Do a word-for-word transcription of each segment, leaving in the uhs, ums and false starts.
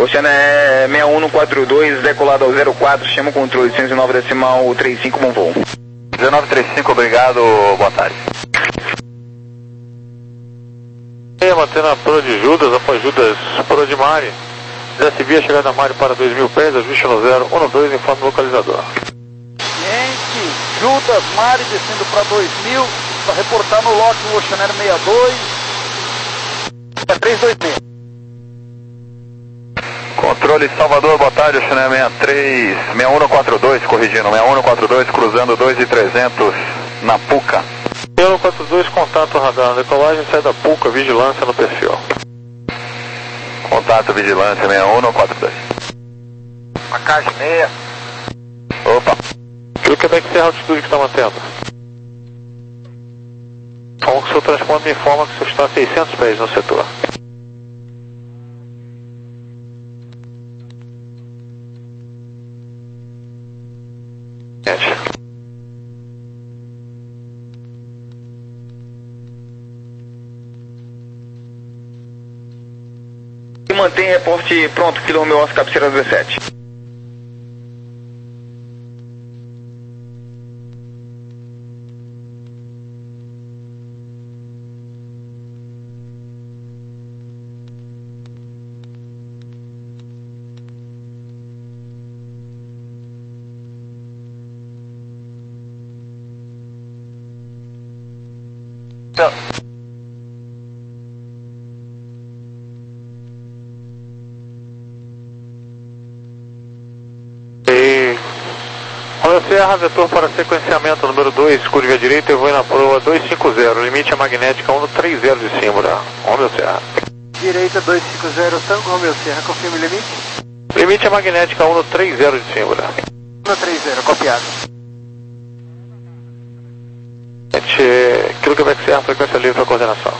Oceano é seis um quatro dois, decolado ao zero quatro, chama o controle cento e nove decimal trinta e cinco, bom voo. dezenove trinta e cinco, obrigado, boa tarde. Mantendo a Pro de Judas, após Judas Pro de Mari. Desce chegada a Mari para dois mil pés, ajuste no zero um dois, informe o localizador. Gente, Judas Mari descendo para dois mil, para reportar no lote o Oceaneiro sessenta e dois, é três dois seis. Controle Salvador, boa tarde, Oceaneiro sessenta e três, seis um quatro dois, corrigindo, seis um quatro dois, cruzando dois mil e trezentos na Puca. seis um quatro dois, contato radar, decolagem, sai da Puca, vigilância no perfil. Contato, vigilância, seis um quatro dois. A caixa meia. Opa. O Quebec Serra, a altitude que está mantendo? Com o seu transponder me informa que você está a seiscentos pés no setor. Gente. E mantém reporte pronto, Kilo Romeo Oscar, cabeceira dezessete. Então. E... Olha, Serra, vetor para sequenciamento número dois, curva à direita, eu vou na proa dois cinco zero, limite a magnética um três zero de Simbra. Romeo Serra. Direita dois cinco zero, Tango Romeo Serra, confirme o limite. Limite a magnética um três zero de Simbra. um três zero, copiado. Gente, Kilo Quebec Serra, frequência livre para coordenação.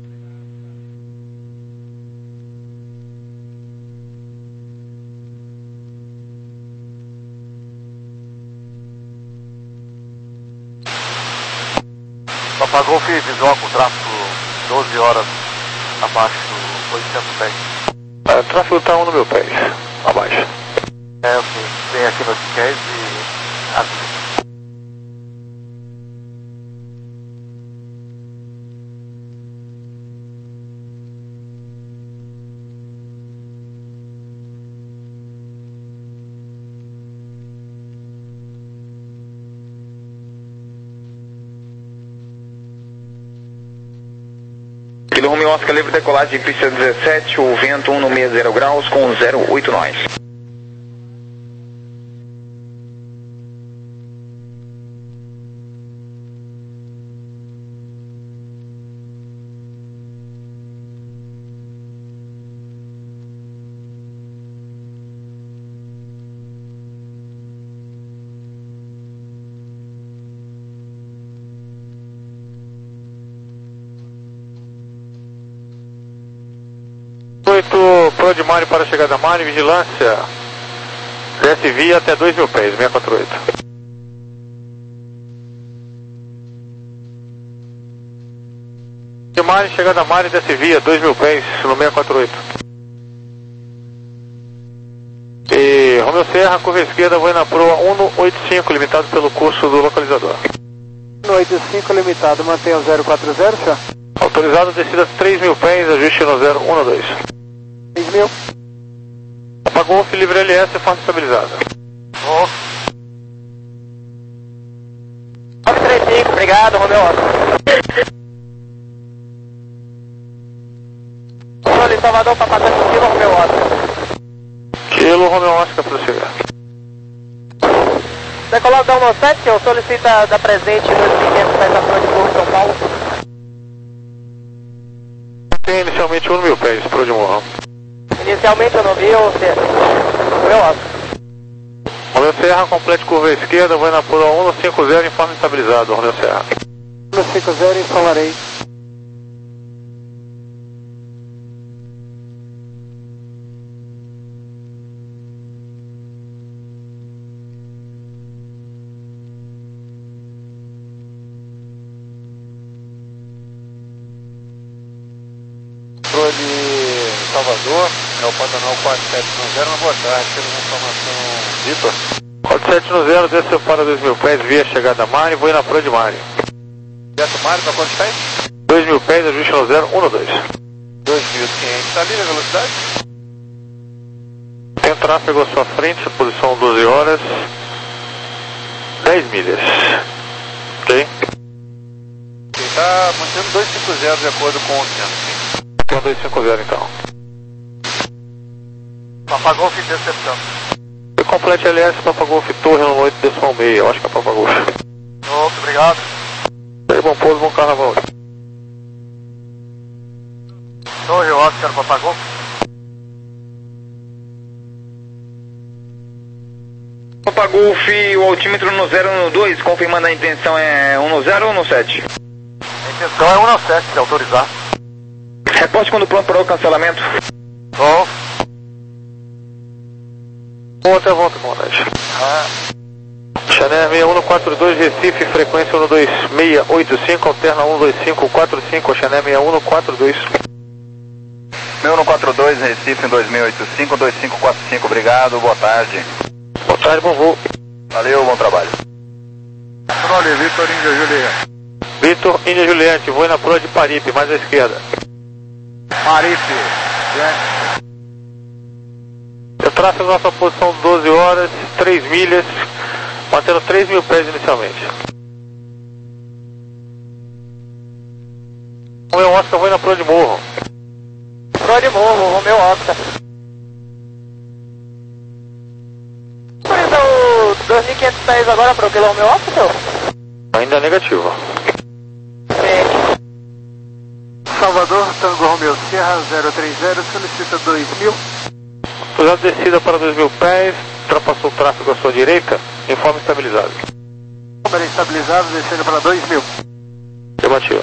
Apagou o fio visual com tráfego doze horas abaixo do oitocentos pés. É, o tráfego está um no meu pés, abaixo. É, ok. Vem aqui no G Q S e avisa. Kilo Romeo Oscar, livre decolagem de pista dezessete, o vento um no sessenta graus com zero oito nós. oito Pro de Mari para a chegada a Mari, vigilância. Desce via até dois mil pés, seiscentos e quarenta e oito. De Mari, chegada a Mari, desce via dois mil pés no seiscentos e quarenta e oito. E Romeo Serra, curva esquerda, vou na proa cento e oitenta e cinco, limitado pelo curso do localizador. cento e oitenta e cinco, limitado, mantenha o zero quatro zero, senhor. Autorizado, descida três mil pés, ajuste no zero um dois. três mil. Apagou o livre L S, forma estabilizada. Oh. nove três cinco, obrigado, Romeo Oscar. Controle Salvador para passar por Kilo Romeo Oscar. Kilo Romeo Oscar, prossiga. Decolado da um sete, senhor, solicita da presente dois mil e quinhentos pés acima de Porto São Paulo. Tem inicialmente um mil pés, Pro de Morro. Inicialmente eu não vi, ou seja, Romeo Oscar. Romeo Serra, complete curva à esquerda, vai na proa cento e cinquenta, informe estabilizado, Romeo Serra. cento e cinquenta, informarei. Controle Salvador, é o Pantanal quatro sete zero, boa tarde, temos informação. Vitor? quatro sete zero, desceu para dois mil pés, via chegada a Mari, vou ir na proa de Mari. Direto Mari, para quantos pés? dois mil pés, ajuste no zero um dois. dois mil e quinhentos, está ali a velocidade? Tem tráfego à sua frente, posição doze horas, dez milhas. Ok? Está mantendo dois cinco zero de acordo com o centro. Tem dois cinco zero então. Papagolf interceptando. E complete L S Papa Golf Torre no oito decimal seis, eu acho que é Papa Golf. Muito obrigado. Aí, bom pouso, bom carnaval. Torre Oscar Papagolf. Papa Golf, o altímetro no zero um dois, confirmando a intenção é um no zero ou um no sete? A intenção é um no sete, se autorizar. Reporte quando pronto para o cancelamento. Bom. Outra volta, comandante. Ah. Chanel seis um quatro dois, Recife, frequência um dois seis oito cinco, alterna um dois cinco quatro cinco, Chanel seis um quatro dois. seis um quatro dois, Recife, dois mil e oitenta e cinco, dois cinco quatro cinco, obrigado, boa tarde. Boa tarde, bom voo. Valeu, bom trabalho. Controle, Vitor Índia Juliette. Vitor Índia Juliette, vou ir na proa de Paripe, mais à esquerda. Maripe. Eu traço a nossa posição doze horas, três milhas, mantendo três mil pés inicialmente. O meu Oscar, vou ir na proa de Morro. Proa de Morro, o meu Oscar. dois mil e quinhentos pés agora para o quilômetro meu Oscar, senhor? Ainda negativo. Salvador, Tango Romeo Sierra zero três zero, solicita dois mil. Cruzado descida para dois mil pés, ultrapassou o tráfego à sua direita, em forma estabilizada. Número estabilizado, descendo para dois mil. Afirmativo.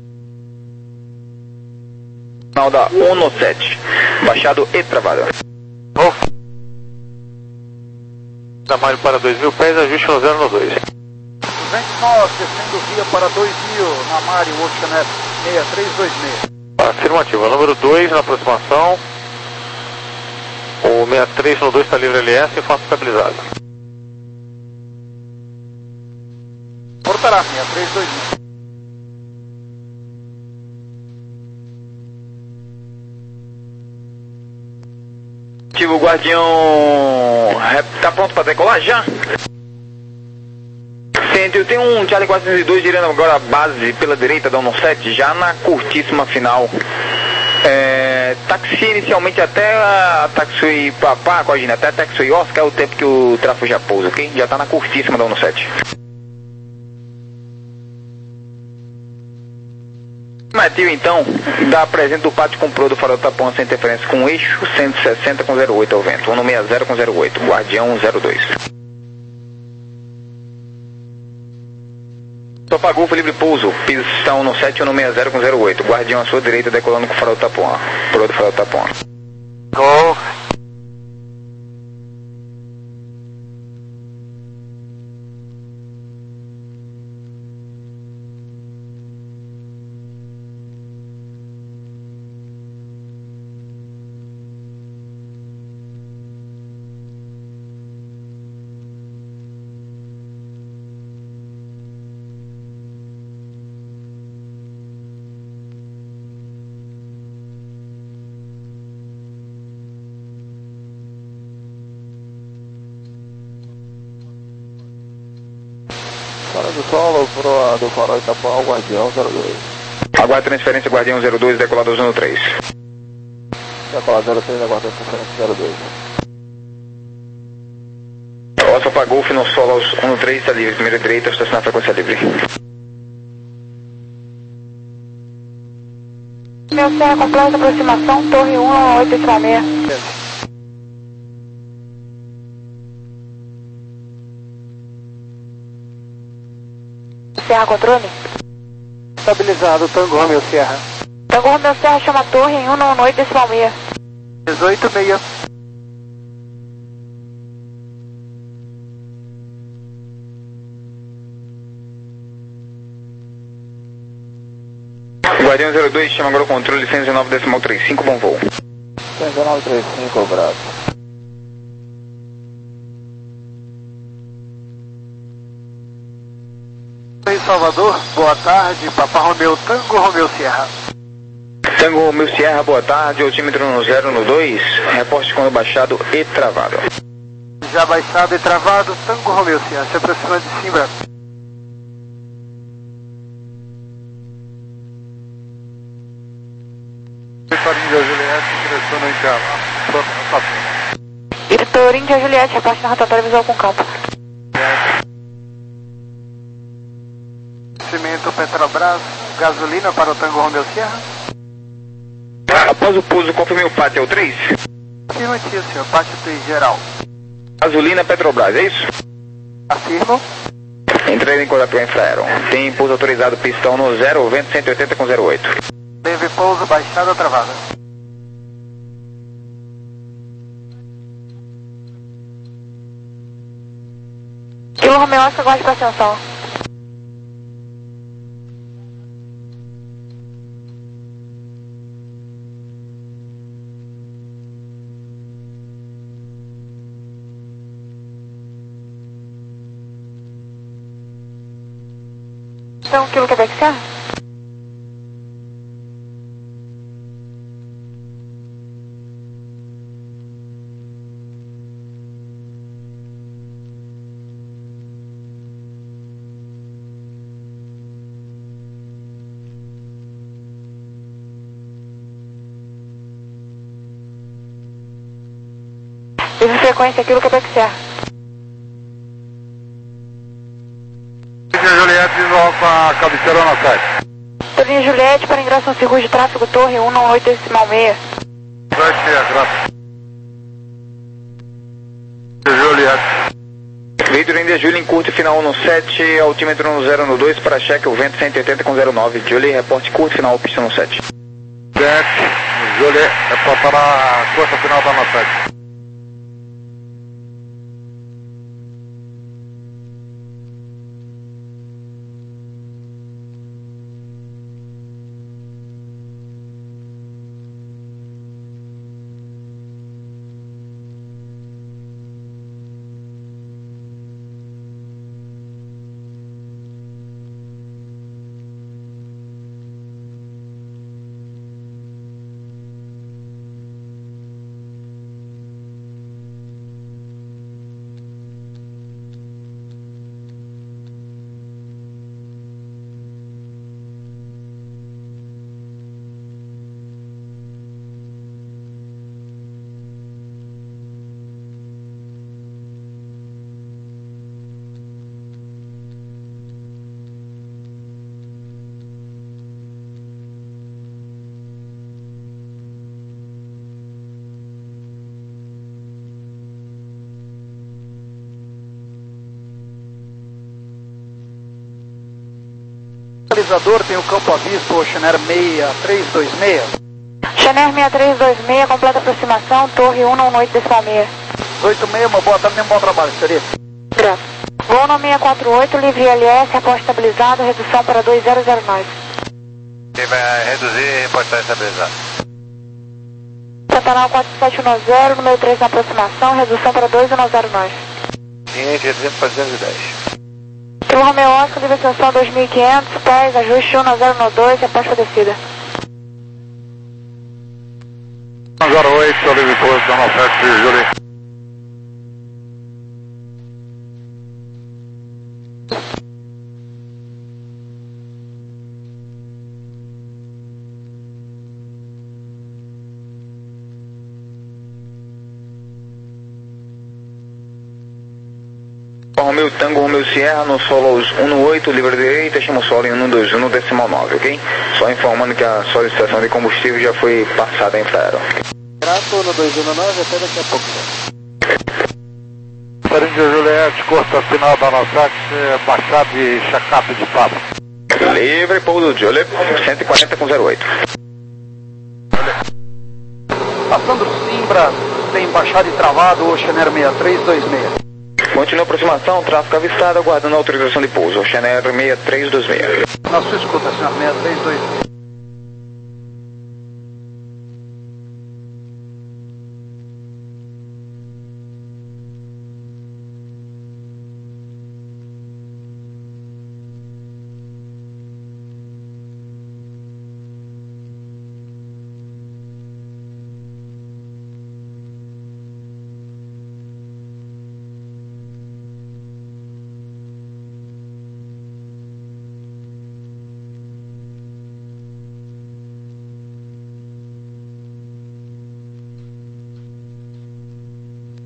Final da um no sete, baixado e travado. Novo. Da Mário para dois mil pés, ajuste no zero no dois. duzentos nós, descendo via para dois mil, na Mário Oceanet seis três dois seis. Afirmativo. Número dois na aproximação. O sessenta e três no dois está livre L S em forma estabilizada. Portará seis três dois seis. O Guardião tá pronto para decolar já? Sim, eu tenho um Charlie quatrocentos e dois girando agora a base pela direita da um sete, já na curtíssima final. É, taxi inicialmente até a taxi Papá, Cogina, até a taxi Oscar é o tempo que o tráfego já pousa, ok? Já tá na curtíssima da um sete. Mativo então, dá presente do pátio comprou do farol Tapão sem interferência com eixo cento e sessenta com zero oito ao vento, um sessenta com zero oito, Guardião zero dois. Topagolfo livre pouso, pistão no sete, um sessenta com zero oito, Guardião à sua direita decolando com o farol Tapão, pro do farol Tapão. Golf. Fora do solo, proa do farol Itapão, Guardião zero dois. Aguarda transferência Guardião zero dois, decolado zero três. Decolado zero três, aguarda transferência zero dois. Oscar Pagolfo no solo aos um três, está livre, primeira direita, estacionar a frequência livre. Meu Serra completa aproximação, torre um a oito decimal seis. Serra controle? Estabilizado, Tango Romeo Sierra. Tango Romeo Sierra chama a torre em um a oito decimal seis. dezoito seis. Guardião zero dois, chama agora o controle cento e dezenove decimal trinta e cinco, bom voo. Tango nove três cinco, Bravo. Em Salvador, boa tarde, Papa Romeu Tango, Romeu Sierra. Tango Romeu Sierra, boa tarde, altímetro no zero no dois, reporte quando baixado e travado. Já baixado e travado, Tango Romeu Sierra, se aproxima de Simbra. Vitor Índia Juliette, direção no intervalo. Pronto, rotação. Vitor Índia Juliette, reporte na rotatória visual com campo. Cimento Petrobras, gasolina para o Tango Romeu Sierra. Após o pouso, confirme o pátio, é o três? Afirmativo, senhor, pátio três geral. Gasolina Petrobras, é isso? Afirmo. Entrei em contato com a Infraero. Tem pouso autorizado, pistão no zero, vento cento e oitenta com zero oito. Teve pouso, baixada ou travada? Kilo Romeu Oscar, guarde para ascensão. Então, Kilo Quebec Serra? Vive frequência, Kilo Quebec Serra. Juliette, visual com a cabeceira na sete. Torinha Juliette para ingresso no circuito de tráfego Torre cento e dezoito decimal seis. sete, graças. Juliette. Vitor Índia Júlia em curto final no sete, altímetro no zero no dois, para cheque, o vento cento e oitenta com zero nove. Julie, reporte curto final, pista no sete. sete, Juliette, é para a curta final da no sete. Localizador tem o Campo Avispo, Oceaner seis três dois seis. Oceaner seis três dois seis, completa aproximação, Torre cento e dezoito decimal seis. oito seis, uma boa tarde, um bom trabalho, senhoria. Graças. Voo no seiscentos e quarenta e oito, livre I L S, aposta estabilizado, redução para dois zero zero nove. Quem vai reduzir e reportar estabilizado. Pantanal quatro sete um zero, número três na aproximação, redução para dois um zero nove. Cliente, reduzindo para duzentos e dez. Kilo Romeu Oscar, livre ascensão dois mil e quinhentos, pés, ajuste um zero dois, aposta descida. zero oito, livre pouso, dando oferta, Julie. Romeu Tango, Romeu Sierra, no solo um no oito, livre direita, chama o solo em um dois um, decimal nove, ok? Só informando que a solicitação de combustível já foi passada em Infraero. Grato no dois um nove, até daqui a pouco. Índia Juliette, curta final da Nosete, baixada de check-up de papo. Livre, pouso Julie, cento e quarenta com zero oito. Passando Simbra, tem baixado e travado, Oceaner seis três dois seis. Continua a aproximação, tráfego avistado, aguardando a autorização de pouso, Oceaner seis três dois seis. Na sua escuta, senhor, seis três dois seis.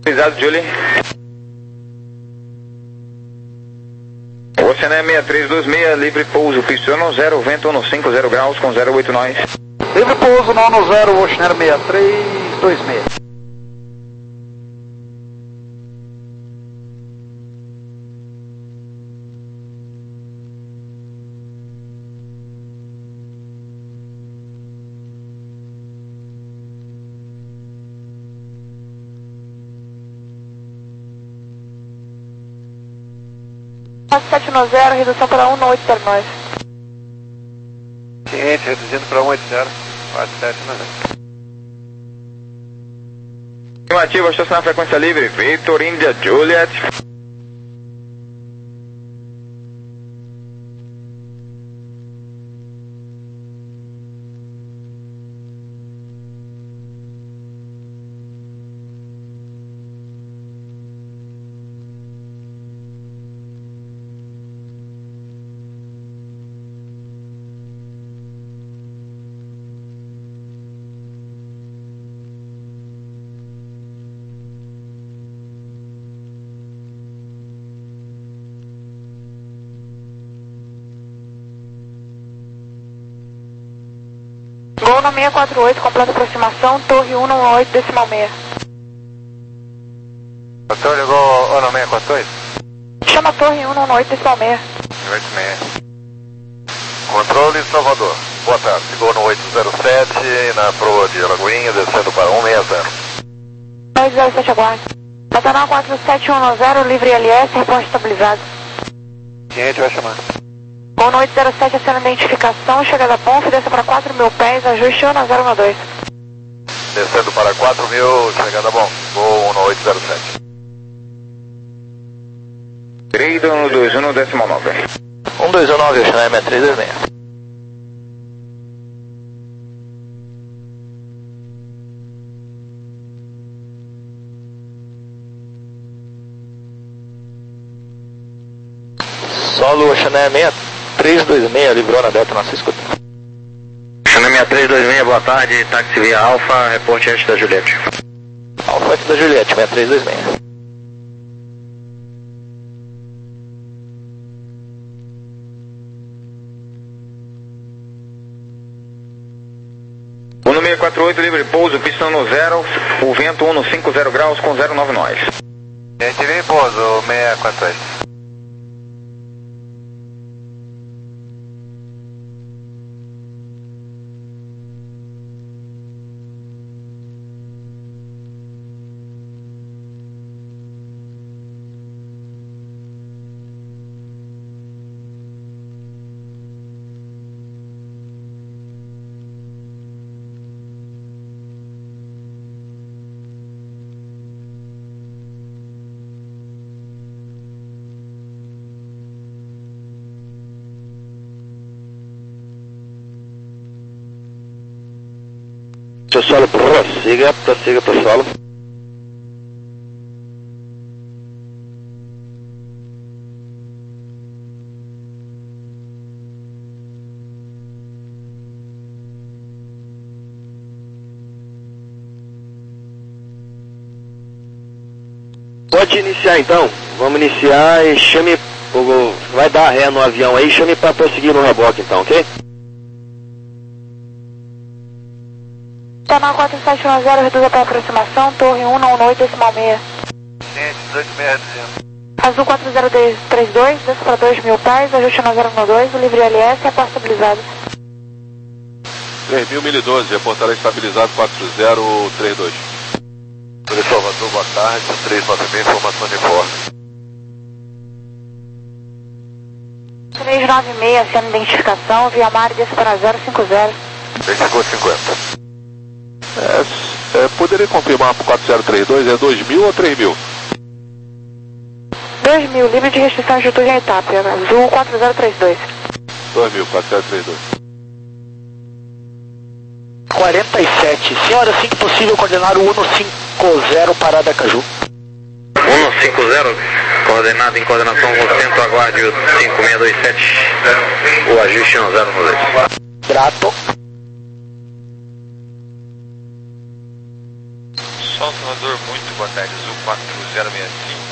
Obrigado, Julie. Oceané seis três dois seis, livre pouso, pista no zero, vento no cinco zero graus com zero oito nós. Livre pouso no zero, Oceané seis três dois seis. sete no zero, redução para um no oito zero nove. Ciente, reduzindo para um oito zero, quatro sete no zero. Afirmativo, estacionar frequência livre, Victor India Juliet. Gol no seis quatro oito, completa aproximação, torre um no oito, decimal seis. Doutor, ligou o no seis quatro oito? Chama a torre um no oito, decimal seis. oito seis. Controle Salvador. Boa tarde, ligou no oito zero sete, na proa de Alagoinha, descendo para um seis zero. oito zero sete, aguarde. Nacional quatro sete um zero, livre L S, reporte estabilizado. Ciente, vai chamar. Gol no oito zero sete, acena identificação, chegada a ponto, desça para quatro mil pés, ajuste um na zero um dois. Descendo para quatro mil, chegada bom. Gol no oito zero sete. três dois um no decimal nove. um dois um nove, Oceané seis três dois seis. Solo Oceané seis três dois seis, livrou na Delta, nossa escuta. Oceané seis três dois seis, boa tarde, táxi via Alfa, reporte este da Juliette. Alfa aqui da Juliette, seis três dois seis. um no seis quatro oito, livre pouso, pista no zero, o vento um no cinco zero graus com zero nove nós. Gente, livre pouso, seis quatro oito. Seu solo, prossiga, prossiga pro solo. Pode iniciar então, vamos iniciar e chame, vai dar ré no avião aí, chame para prosseguir no reboque então, ok? Canal quatro sete um zero, reduza para aproximação, torre um no oito, decimal seis. Gente, dezoito seis reduzindo. Azul quatro zero três dois, desce para dois mil pés, ajuste no zero um dois, o livre L S, reporte estabilizado. três mil, mil e doze, reportará estabilizado quatro zero três dois. Por Salvador, boa tarde, três nove seis, informação de informe. três nove seis, acena identificação, via mar, desce para zero cinco zero. vinte e cinco cinquenta. É, é, poderia confirmar para quatro zero três dois, é dois mil ou três mil? dois mil, livre de restrição de altitude em etapa, Azul quatro zero três dois. dois mil, quatro zero três dois. quarenta e sete, senhora, assim que possível, coordenar o um cinco zero para Aracaju. um cinco zero, coordenado em coordenação com centro, aguarde o cinco seis dois sete, o ajuste no zero um dois. Grato. Salvador, muito boa tarde, Azul quatro zero seis cinco.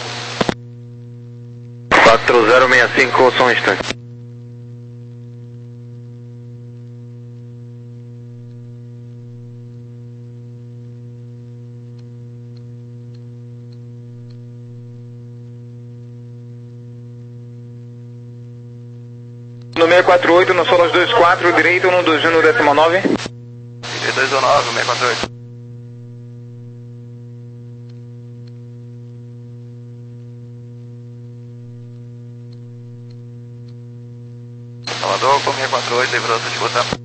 quatro zero seis cinco, só um instante. No seis quatro oito, no Solos dois quatro, direito, no dois um no décimo nove. dois um nove, seis quatro oito. Salvador, com seis quatro oito, livrou, te escuta.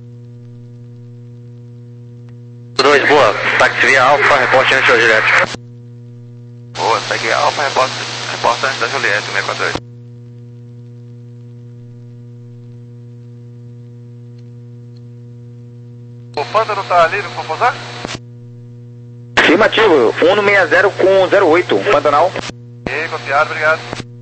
dois, boa. Táxi via Alfa, reporte antes da Juliette. Boa, segue Alfa, reporte, reporte antes da Juliette, seis quatro oito. O Pântano tá livre para pousar? Afirmativo, um no seis zero com zero oito, Pantanal. E aí, copiado, obrigado.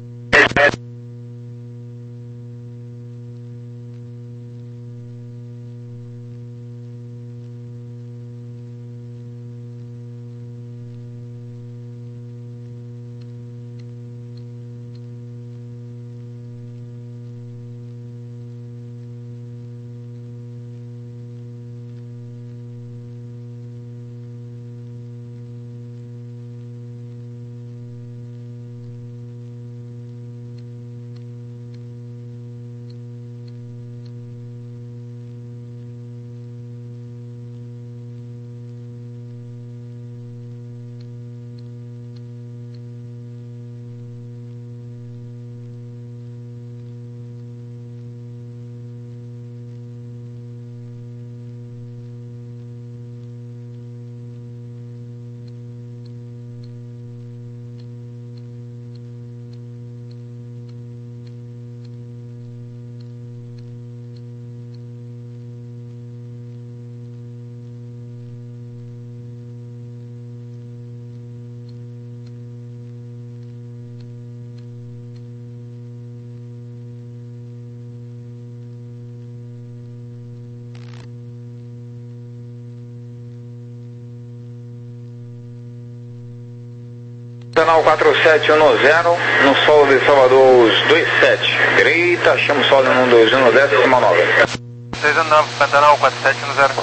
Pantanal quatro sete um zero, no solo de Salvador os dois sete, direita, chama o solo no dois um no décimo nove. dois um nove, Pantanal quatro sete um zero.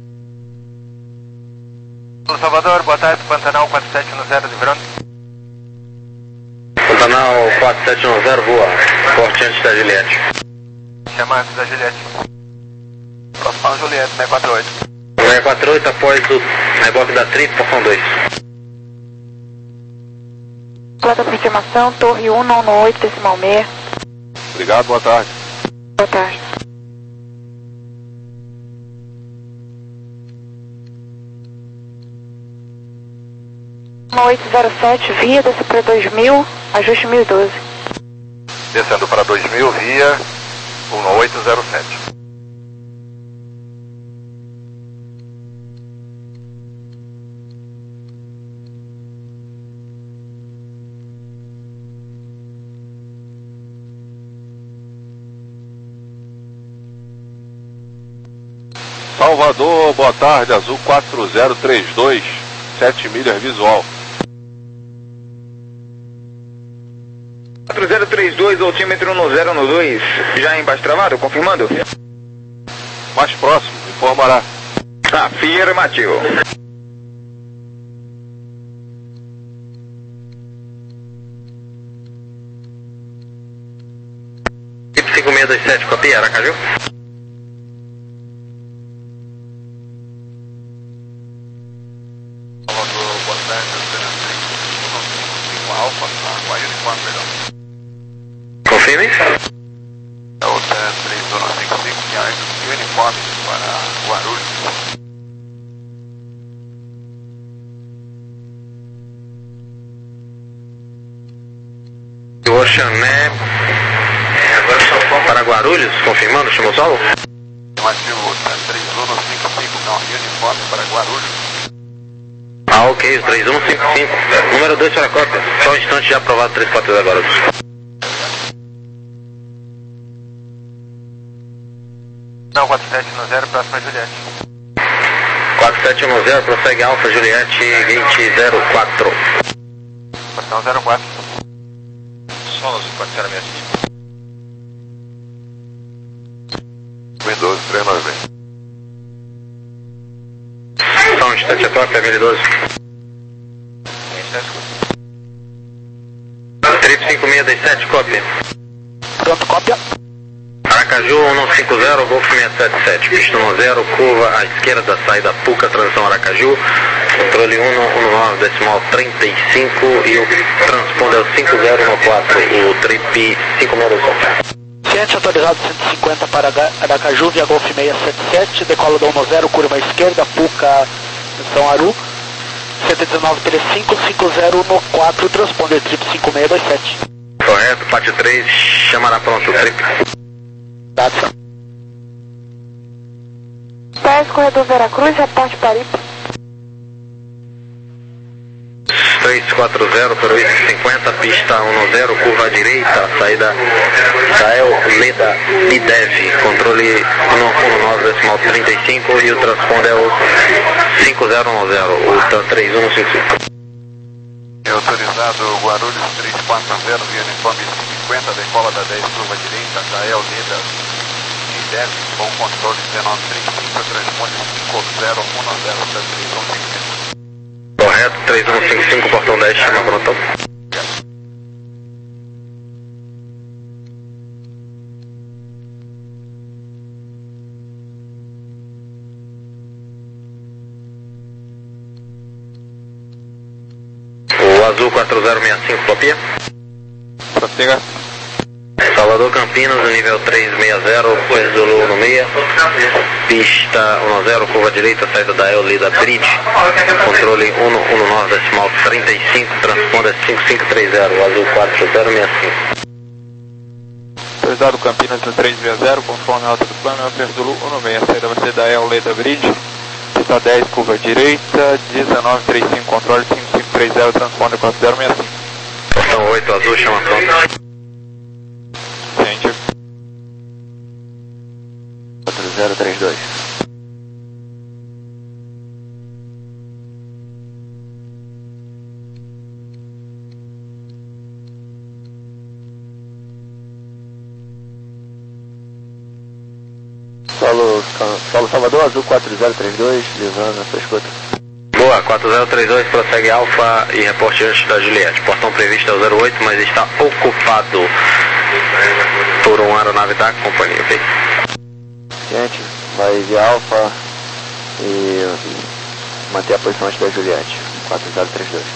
Salvador, boa tarde, Pantanal quatro sete um zero, livrando. Pantanal quatro sete um zero, boa. Reporte antes da Juliette. Chama antes da Juliette. Próximo Juliette, seis quatro oito. seis quatro oito após o reboque da Trip, porção dois. Planta confirmação, torre um nove oito, decimal seis. Obrigado, boa tarde. Boa tarde. um oito zero sete, via, desce para dois mil, ajuste mil e doze. Descendo para dois mil, via um oito zero sete. Salvador, boa tarde, Azul quatro zero três dois, sete milhas visual. quatro zero três dois, altímetro no zero no dois, já em baixo travado, confirmando? Mais próximo, informará. Afirmativo. cinco seis dois sete, copia, Aracaju. Confirme. É o três um cinco cinco, e uniforme para Guarulhos. Oxané, agora só para Guarulhos, confirmando, chamou solo? Afirmativo, três um cinco cinco, e uniforme para Guarulhos. Ah, ok, três um cinco cinco. Número dois para a cópia. Só um instante, já aprovado três quatro zero Guarulhos. Não, quatro sete um zero, próxima Juliette. quatro sete um zero, prossegue Alfa Juliette vinte zero quatro. Estação zero quatro. Solo Azul quatro zero seis cinco. Windows três nove. São instante a toque, família doze. Trip cinco seis dois sete, cópia. Pronto, cópia. Aracaju um cinco zero, Golf seis sete sete, pista um zero, curva à esquerda, saída Puca, transição Aracaju, controle um um nove, decimal trinta e cinco e o transponder é o cinco zero um quatro, o trip cinco seis dois sete. Ciente atualizado cento e cinquenta para Aracaju, via Golf seis sete sete, decola do um zero, curva à esquerda, Puca, transição Aru, cento e dezenove trinta e cinco, cinco zero um quatro, transponder trip cinco seis dois sete. Correto, pátio três, chamará pronto, trip. Dados. Pés, corredor Veracruz, reporte Paripe. três quatro zero, Peruísque cinquenta, pista um zero, curva à direita, saída Sael Leda Idev, controle um nove, decimal trinta e cinco e o transponder é o cinco zero um zero, o TAN três um cinco cinco. É autorizado Guarulhos três quatro zero, via uniforme cinquenta, decola da dez, curva direita, Jael Leda Idev, com controle dezenove trinta e cinco, transponder cinco zero um zero, TAN três um cinco cinco. Correto, três um cinco cinco, portão dez, chama pronto. O Azul quatro zero seis cinco, copia. Prossiga. Salvador Campinas, nível três seis zero, Coisa do Lu no seis, pista um zero, curva direita, saída da Eulida Bridge, controle um um nove, decimal trinta e cinco, transponder cinco cinco três zero, Azul quatro zero seis cinco. Autorizado Campinas três seis zero, conforme a alta do plano, é o Coisa do Lu um seis, saída vai ser da Eulida Bridge, pista dez, curva direita, dezenove trinta e cinco, controle cinco cinco três zero, transponder quatro zero seis cinco. Portão oito, Azul, chama pronto. Ciente. quatro zero três dois. Solo, Solo Salvador, Azul quatro zero três dois, levando a sua escuta. Boa, quatro zero três dois, prossegue Alfa e reporte antes da Juliette. Portão previsto é o zero oito, mas está ocupado por uma aeronave da companhia, ok? Gente, vai via Alfa e manter a posição antes da Juliette, quatro zero três dois.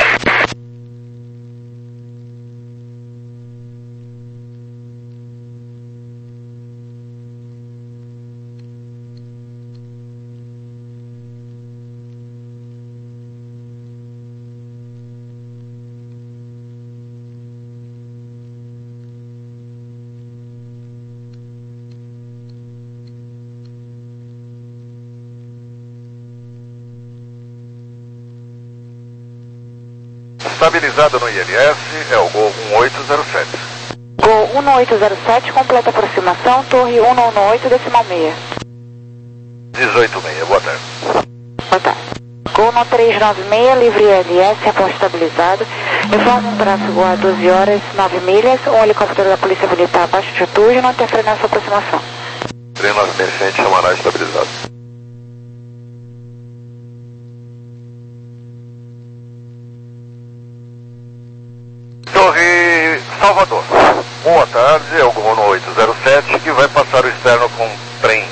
Estabilizado no I L S é o Gol um oito zero sete. Gol um oito zero sete, completa aproximação, torre um um oito, decimal seis. dezoito seis, boa tarde. Boa tarde. Gol um três nove seis, livre I L S, reporte estabilizado. Informa um tráfego a doze horas, nove milhas, um helicóptero da Polícia Militar abaixo de altitude, não interfere na sua aproximação. três nove seis, chamará estabilizado.